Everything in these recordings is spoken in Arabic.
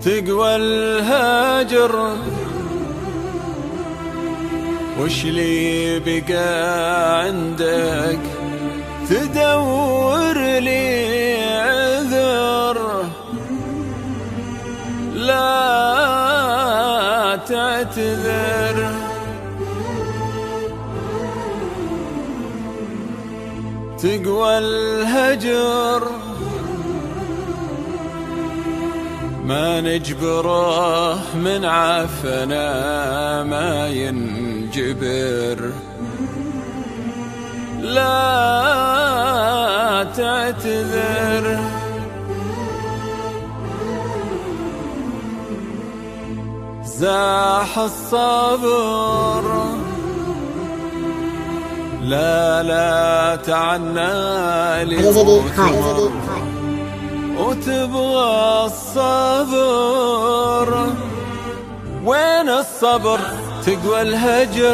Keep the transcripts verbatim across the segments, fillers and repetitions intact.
تقوى الهجر وش لي بقى عندك تدور لي عذر لا تعتذر تقوى الهجر ما نجبره من عفنا ما ينجبر لا تعتذر زاح الصبر لا لا تعنى لي وتبغى الصبر وين الصبر تقوى الهجر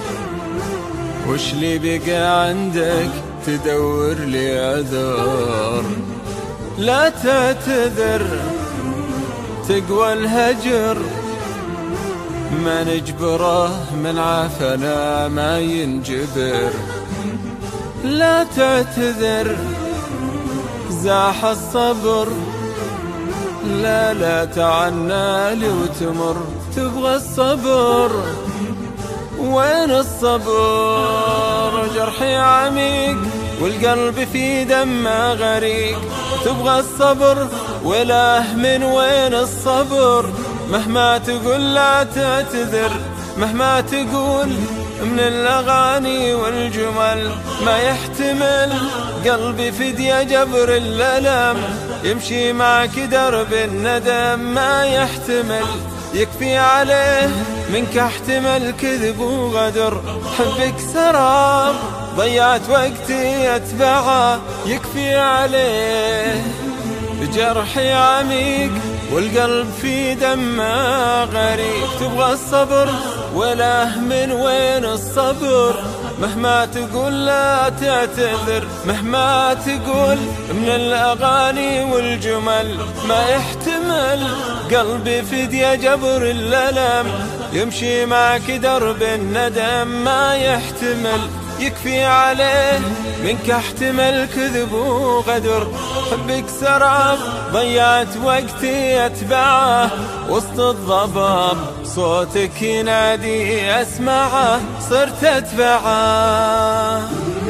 وش لي بقى عندك تدور لي عذر لا تعتذر تقوى الهجر ما نجبره من عافنا ما ينجبر لا تعتذر زاح الصبر لا لا تعنى لي وتمر تبغى الصبر وين الصبر جرحي عميق والقلب في دمه غريق تبغى الصبر وله من وين الصبر مهما تقول لا تعتذر مهما تقول من الأغاني والجمل ما يحتمل قلبي فدية جبر الألم يمشي معك درب الندم ما يحتمل يكفي عليه منك احتمل كذب وغدر حبك سراب ضيعت وقتي اتبعه يكفي عليه جرحي عميق والقلب في دمه غريق تبغى الصبر وله من وين الصبر مهما تقول لا تعتذر مهما تقول من الأغاني والجمل ما يحتمل قلبي فدية جبر الألم يمشي معك درب الندم ما يحتمل يكفي عليه منك احتمل كذب وغدر حبك سراب ضيعت وقتي اتبعه وسط الضباب صوتك ينادي اسمعه صرت اتبعه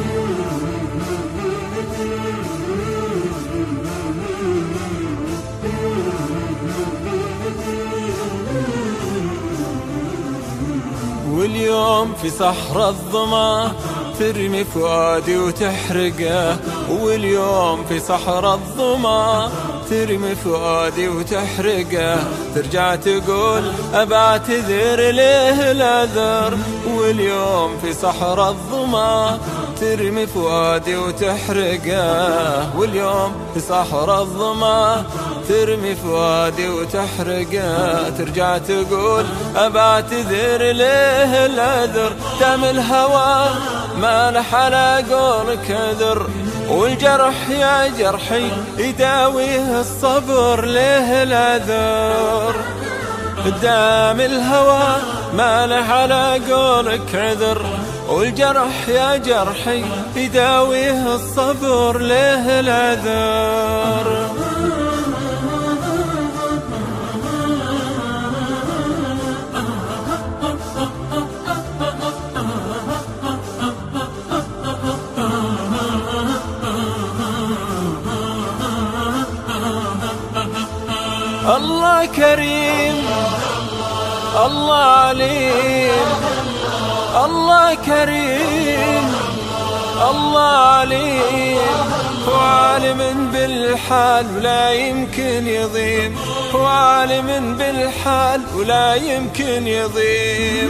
واليوم في صحراء الظما ترمي فؤادي وتحرقه واليوم في صحراء الظما ترمي فؤادي وتحرقه ترجع تقول أبعتذر ليه العذر واليوم في صحراء الظما ترمي فؤادي وتحرقه واليوم في صحراء الظما ترمي فؤادي وتحرقه ترجع تقول أبعتذر ليه العذر دم الهوى ما لح على قولك عذر والجرح يا جرحي يداويه الصبر ليه العذر قدام الهوى ما لح على قولك عذر والجرح يا جرحي يداويه الصبر ليه العذر الله كريم الله عليم الله كريم الله عليم هو عالم بالحال ولا يمكن يضيم هو عالم بالحال ولا يمكن يضيم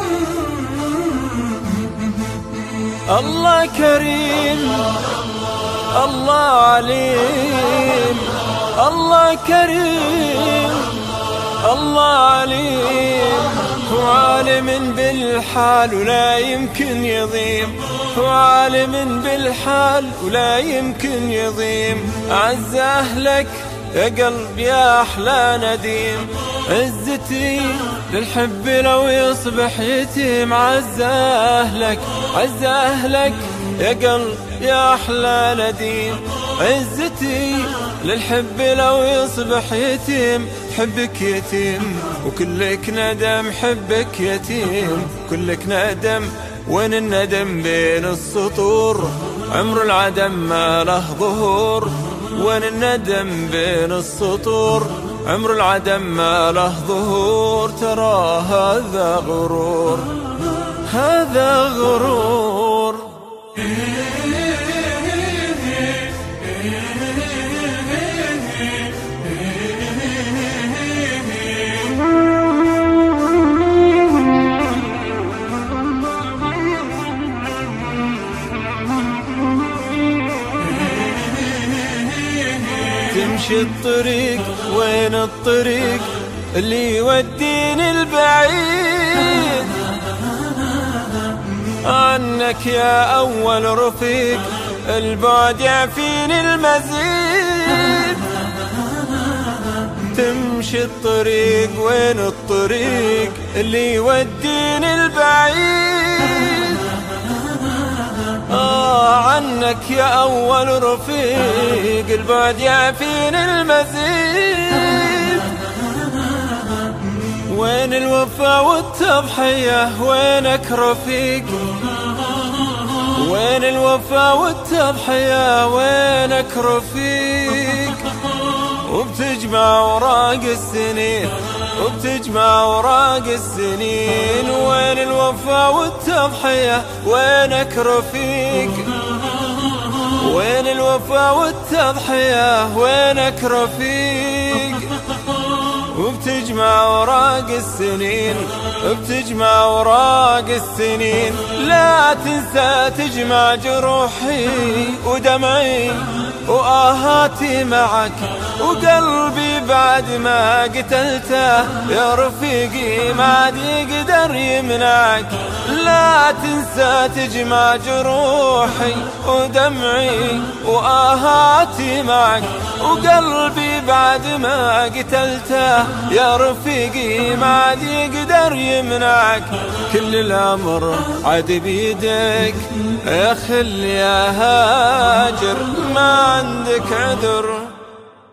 الله كريم الله عليم الله كريم الله عليم هو عالم بالحال ولا يمكن يضيم هو عالم بالحال ولا يمكن يضيم أعز أهلك يا قلب يا أحلى نديم. عزتي للحب لو يصبح يتيم، عزة أهلك عزة أهلك يا قلب يا أحلى نديم. عزتي للحب لو يصبح يتيم، حبك يتيم وكلك ندم، حبك يتيم كلك ندم. وين الندم بين السطور، عمر العدم ما له ظهور. وين الندم بين السطور، عمر العدم ما له ظهور. ترى هذا غرور، هذا غرور. تمشي الطريق وين الطريق اللي يوديني البعيد عنك يا أول رفيق، البعد يعفيني المزيد. تمشي الطريق وين الطريق اللي يوديني البعيد، آه عنك يا أول رفيق، البعد يعفيني المزيد. وين الوفا والتضحية وينك رفيق، وين الوفا والتضحية وينك رفيق. وبتجمع وراق السنين، وبتجمع وراق السنين. وين الوفا والتضحية وينك رفيق، وين الوفا والتضحية وينك رفيق. وبتجمع وراق السنين، بتجمع وراق السنين. لا تنسى تجمع جروحي ودمعي وآهاتي معك، وقلبي بعد ما قتلته يا رفيقي ما عاد يقدر يمنعك. لا تنسى تجمع جروحي ودمعي وآهاتي معك، وقلبي بعد ما قتلته يا رفيقي ما عاد يقدر يمنعك. كل الأمر عاد بيدك يا خل يا هاجر، ما عندك عذر.